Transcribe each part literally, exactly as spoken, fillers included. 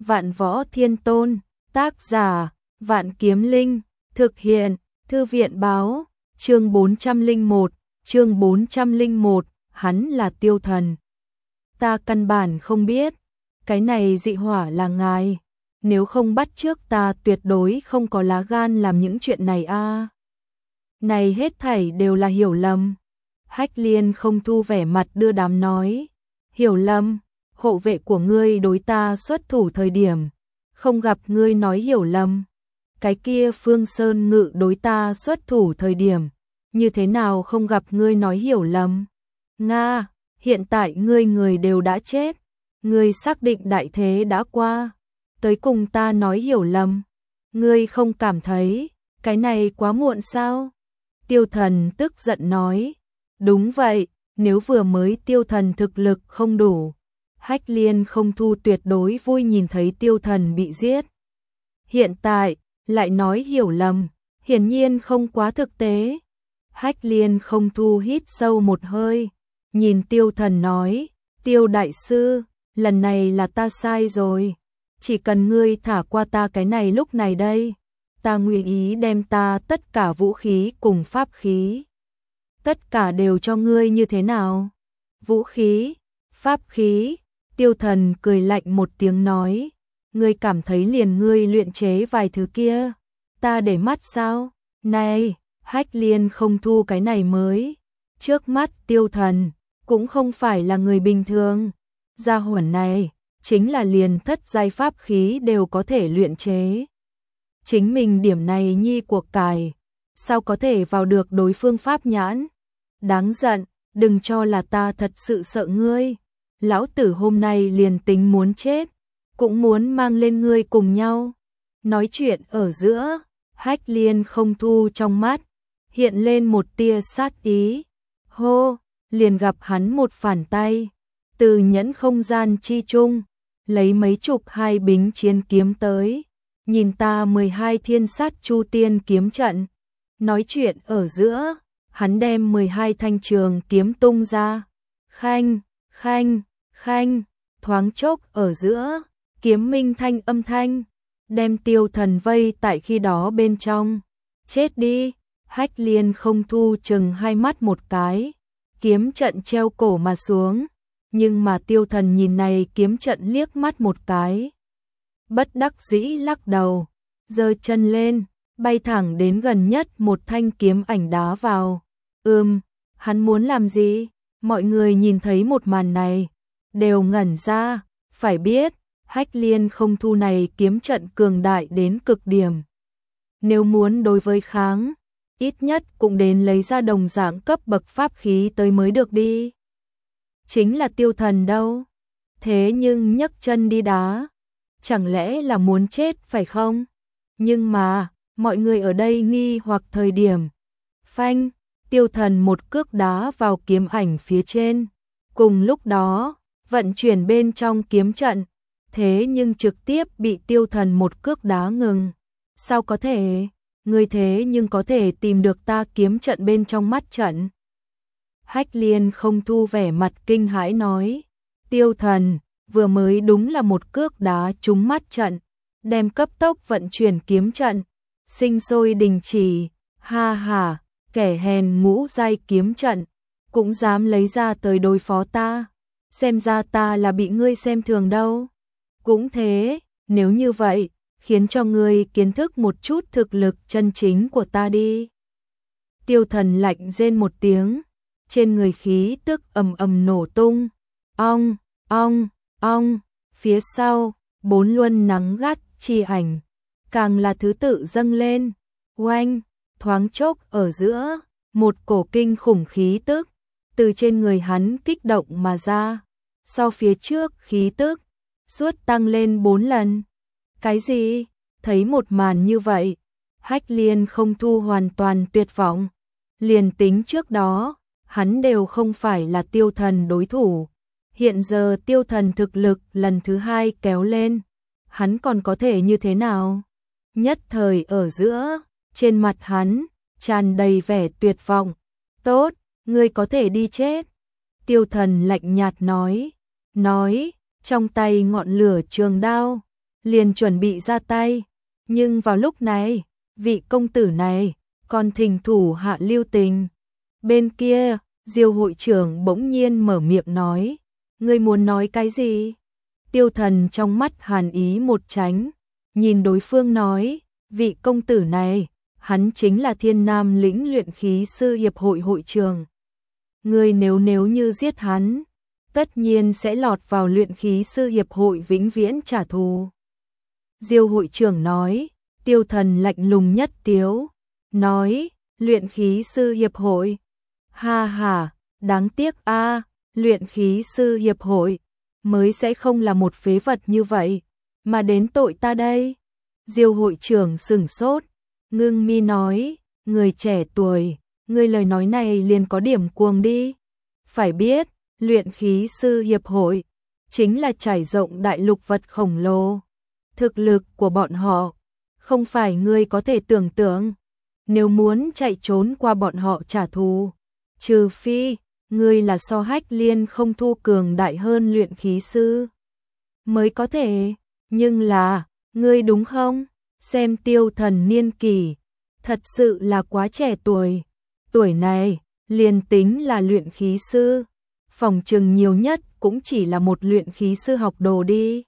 Vạn Võ Thiên Tôn, tác giả, Vạn Kiếm Linh, thực hiện, Thư viện báo, chương bốn trăm lẻ một, chương bốn trăm lẻ một, hắn là Tiêu Thần. Ta căn bản không biết, cái này dị hỏa là ngài, nếu không bắt trước ta tuyệt đối không có lá gan làm những chuyện này a. À. Này hết thảy đều là hiểu lầm. Hách Liên không thu vẻ mặt đưa đám nói, hiểu lầm, hộ vệ của ngươi đối ta xuất thủ thời điểm, không gặp ngươi nói hiểu lầm. Cái kia Phương Sơn Ngự đối ta xuất thủ thời điểm, như thế nào không gặp ngươi nói hiểu lầm. Nga, hiện tại ngươi người đều đã chết, ngươi xác định đại thế đã qua, tới cùng ta nói hiểu lầm. Ngươi không cảm thấy, cái này quá muộn sao? Tiêu Thần tức giận nói, đúng vậy, nếu vừa mới Tiêu Thần thực lực không đủ, Hách Liên không thu tuyệt đối vui nhìn thấy Tiêu Thần bị giết. Hiện tại, lại nói hiểu lầm, hiển nhiên không quá thực tế. Hách Liên không thu hít sâu một hơi, nhìn Tiêu Thần nói, Tiêu Đại Sư, lần này là ta sai rồi, chỉ cần ngươi thả qua ta cái này lúc này đây, ta nguyện ý đem ta tất cả vũ khí cùng pháp khí. Tất cả đều cho ngươi như thế nào? Vũ khí, pháp khí, Tiêu Thần cười lạnh một tiếng nói, ngươi cảm thấy liền ngươi luyện chế vài thứ kia, ta để mắt sao? Này, Hách Liên không thu cái này mới. Trước mắt Tiêu Thần, cũng không phải là người bình thường. Gia hỏa này, chính là liền thất giai pháp khí đều có thể luyện chế. Chính mình điểm này nhi cuộc cải, sao có thể vào được đối phương pháp nhãn? Đáng giận, đừng cho là ta thật sự sợ ngươi. Lão tử hôm nay liền tính muốn chết, cũng muốn mang lên ngươi cùng nhau. Nói chuyện ở giữa, Hách Liên không thu trong mắt, hiện lên một tia sát ý. Hô, liền gặp hắn một phản tay, từ nhẫn không gian chi chung, lấy mấy chục hai bính chiến kiếm tới. Nhìn ta mười hai thiên sát chu tiên kiếm trận. Nói chuyện ở giữa, hắn đem mười hai thanh trường kiếm tung ra. Khanh, khanh, khanh, thoáng chốc ở giữa, kiếm minh thanh âm thanh, đem Tiêu Thần vây tại khi đó bên trong. Chết đi, Hách Liên không thu chừng hai mắt một cái, kiếm trận treo cổ mà xuống, nhưng mà Tiêu Thần nhìn này kiếm trận liếc mắt một cái. Bất đắc dĩ lắc đầu, giơ chân lên, bay thẳng đến gần nhất một thanh kiếm ảnh đá vào. Ừm, hắn muốn làm gì? Mọi người nhìn thấy một màn này, đều ngẩn ra, phải biết, Hách Liên không thu này kiếm trận cường đại đến cực điểm. Nếu muốn đối với kháng, ít nhất cũng đến lấy ra đồng dạng cấp bậc pháp khí tới mới được đi. Chính là Tiêu Thần đâu? Thế nhưng nhấc chân đi đá, chẳng lẽ là muốn chết phải không? Nhưng mà, mọi người ở đây nghi hoặc thời điểm. Phanh, Tiêu Thần một cước đá vào kiếm ảnh phía trên. Cùng lúc đó, vận chuyển bên trong kiếm trận, thế nhưng trực tiếp bị Tiêu Thần một cước đá ngừng. Sao có thể? Người thế nhưng có thể tìm được ta kiếm trận bên trong mắt trận. Hách Liên không thu vẻ mặt kinh hãi nói, Tiêu Thần, vừa mới đúng là một cước đá trúng mắt trận, đem cấp tốc vận chuyển kiếm trận, sinh sôi đình chỉ. Ha ha, kẻ hèn ngũ giai kiếm trận, cũng dám lấy ra tới đối phó ta, xem ra ta là bị ngươi xem thường đâu. Cũng thế, nếu như vậy, khiến cho ngươi kiến thức một chút thực lực chân chính của ta đi. Tiêu Thần lạnh rên một tiếng, trên người khí tức ầm ầm nổ tung. Ong, ong, ong, phía sau, bốn luân nắng gắt chi ảnh, càng là thứ tự dâng lên. Oanh, thoáng chốc ở giữa, một cổ kinh khủng khí tức, từ trên người hắn kích động mà ra. So phía trước khí tức, suốt tăng lên bốn lần. Cái gì? Thấy một màn như vậy, Hách Liên không thu hoàn toàn tuyệt vọng. Liền tính trước đó, hắn đều không phải là Tiêu Thần đối thủ. Hiện giờ Tiêu Thần thực lực lần thứ hai kéo lên, hắn còn có thể như thế nào? Nhất thời ở giữa, trên mặt hắn, tràn đầy vẻ tuyệt vọng. Tốt, ngươi có thể đi chết. Tiêu Thần lạnh nhạt nói, nói, trong tay ngọn lửa trường đao, liền chuẩn bị ra tay, nhưng vào lúc này, vị công tử này còn thỉnh thủ hạ lưu tình. Bên kia, Diêu hội trưởng bỗng nhiên mở miệng nói, ngươi muốn nói cái gì? Tiêu Thần trong mắt hàn ý một tránh, nhìn đối phương nói, vị công tử này, hắn chính là Thiên Nam lĩnh luyện khí sư hiệp hội hội trưởng. Ngươi nếu nếu như giết hắn, tất nhiên sẽ lọt vào luyện khí sư hiệp hội vĩnh viễn trả thù. Diêu hội trưởng nói, Tiêu Thần lạnh lùng nhất tiếu, nói, luyện khí sư hiệp hội. Ha ha, đáng tiếc a, luyện khí sư hiệp hội mới sẽ không là một phế vật như vậy, mà đến tội ta đây. Diêu hội trưởng sửng sốt, ngưng mi nói, người trẻ tuổi, người lời nói này liền có điểm cuồng đi. Phải biết, luyện khí sư hiệp hội chính là trải rộng đại lục vật khổng lồ. Thực lực của bọn họ không phải ngươi có thể tưởng tượng. Nếu muốn chạy trốn qua bọn họ trả thù, trừ phi ngươi là so Hách Liên không thu cường đại hơn luyện khí sư mới có thể, nhưng là, ngươi đúng không? Xem Tiêu Thần niên kỷ, thật sự là quá trẻ tuổi. Tuổi này, liền tính là luyện khí sư, phòng chừng nhiều nhất cũng chỉ là một luyện khí sư học đồ đi.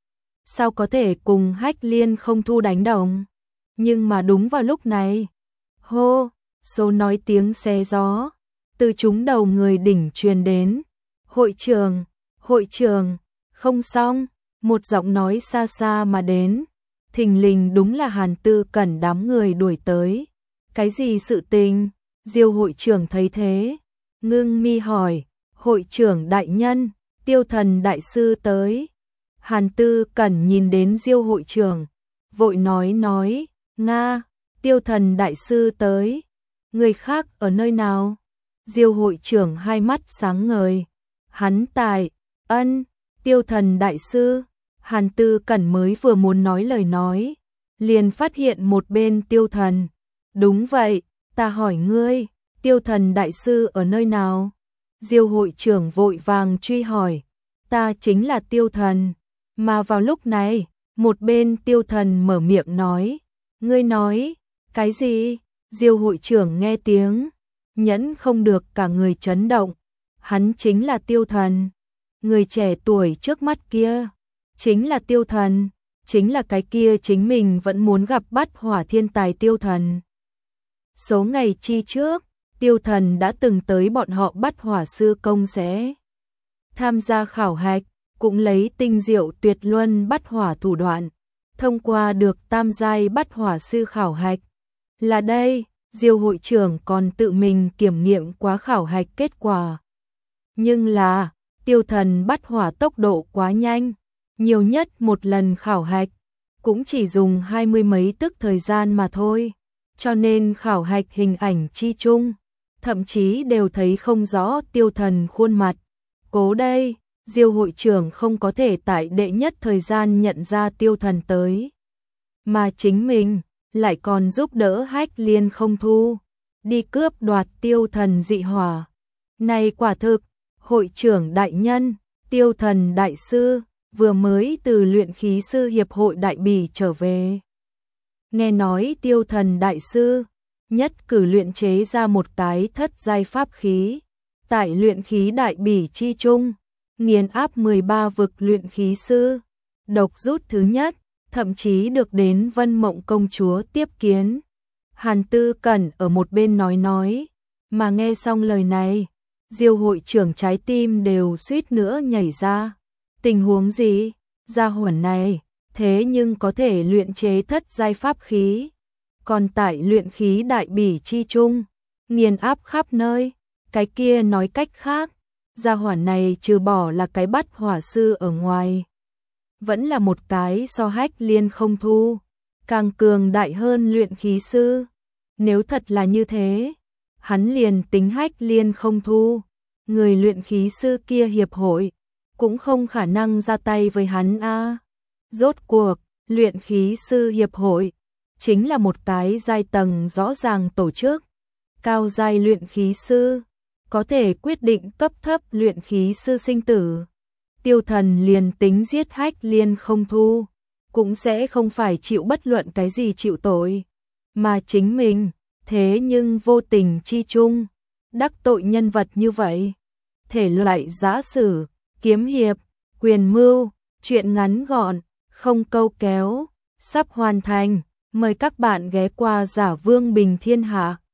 Sao có thể cùng Hách Liên không thu đánh đồng? Nhưng mà đúng vào lúc này, hô, số nói tiếng xé gió, từ chúng đầu người đỉnh truyền đến. Hội trường, hội trường, không xong, một giọng nói xa xa mà đến. Thình lình đúng là Hàn Tư Cẩn đám người đuổi tới. Cái gì sự tình? Diêu hội trưởng thấy thế, ngưng mi hỏi, hội trưởng đại nhân, Tiêu Thần đại sư tới. Hàn Tư Cẩn nhìn đến Diêu hội trưởng, vội nói nói, Nga, Tiêu Thần đại sư tới. Người khác ở nơi nào? Diêu hội trưởng hai mắt sáng ngời. Hắn tại, ân, Tiêu Thần đại sư. Hàn Tư Cẩn mới vừa muốn nói lời nói, liền phát hiện một bên Tiêu Thần. Đúng vậy, ta hỏi ngươi, Tiêu Thần đại sư ở nơi nào? Diêu hội trưởng vội vàng truy hỏi, ta chính là Tiêu Thần. Mà vào lúc này, một bên Tiêu Thần mở miệng nói, ngươi nói, cái gì? Diêu hội trưởng nghe tiếng, nhẫn không được cả người chấn động. Hắn chính là Tiêu Thần, người trẻ tuổi trước mắt kia, chính là Tiêu Thần, chính là cái kia chính mình vẫn muốn gặp bắt hỏa thiên tài Tiêu Thần. Số ngày chi trước, Tiêu Thần đã từng tới bọn họ bắt hỏa sư công sẽ tham gia khảo hạch, cũng lấy tinh diệu tuyệt luân bắt hỏa thủ đoạn, thông qua được tam giai bắt hỏa sư khảo hạch. Là đây, Diêu hội trưởng còn tự mình kiểm nghiệm quá khảo hạch kết quả. Nhưng là, Tiêu Thần bắt hỏa tốc độ quá nhanh, nhiều nhất một lần khảo hạch, cũng chỉ dùng hai mươi mấy tức thời gian mà thôi. Cho nên khảo hạch hình ảnh chi chung, thậm chí đều thấy không rõ Tiêu Thần khuôn mặt. Cố đây, Diêu hội trưởng không có thể tại đệ nhất thời gian nhận ra Tiêu Thần tới, mà chính mình lại còn giúp đỡ Hách Liên không thu đi cướp đoạt Tiêu Thần dị hỏa. Này quả thực, hội trưởng đại nhân, Tiêu Thần đại sư vừa mới từ luyện khí sư hiệp hội Đại Bỉ trở về. Nghe nói Tiêu Thần đại sư nhất cử luyện chế ra một cái thất giai pháp khí, tại luyện khí Đại Bỉ chi chung, nghiền áp mười ba vực luyện khí sư, độc rút thứ nhất, thậm chí được đến Vân Mộng công chúa tiếp kiến. Hàn Tư Cẩn ở một bên nói nói, mà nghe xong lời này, Diêu hội trưởng trái tim đều suýt nữa nhảy ra. Tình huống gì? Gia hỏa này, thế nhưng có thể luyện chế thất giai pháp khí, còn tại luyện khí Đại Bỉ chi chung, nghiền áp khắp nơi. Cái kia nói cách khác, gia hỏa này trừ bỏ là cái bắt hỏa sư ở ngoài, vẫn là một cái so Hách Liên không thu càng cường đại hơn luyện khí sư. Nếu thật là như thế, hắn liền tính Hách Liên không thu, người luyện khí sư kia hiệp hội cũng không khả năng ra tay với hắn a. Rốt cuộc, luyện khí sư hiệp hội chính là một cái giai tầng rõ ràng tổ chức, cao giai luyện khí sư có thể quyết định cấp thấp luyện khí sư sinh tử. Tiêu Thần liền tính giết Hách Liên không thu, cũng sẽ không phải chịu bất luận cái gì chịu tội, mà chính mình, thế nhưng vô tình chi chung, đắc tội nhân vật như vậy. Thể loại giã sử, kiếm hiệp, quyền mưu, truyện ngắn gọn, không câu kéo, sắp hoàn thành, mời các bạn ghé qua Giả Vương Bình Thiên Hạ.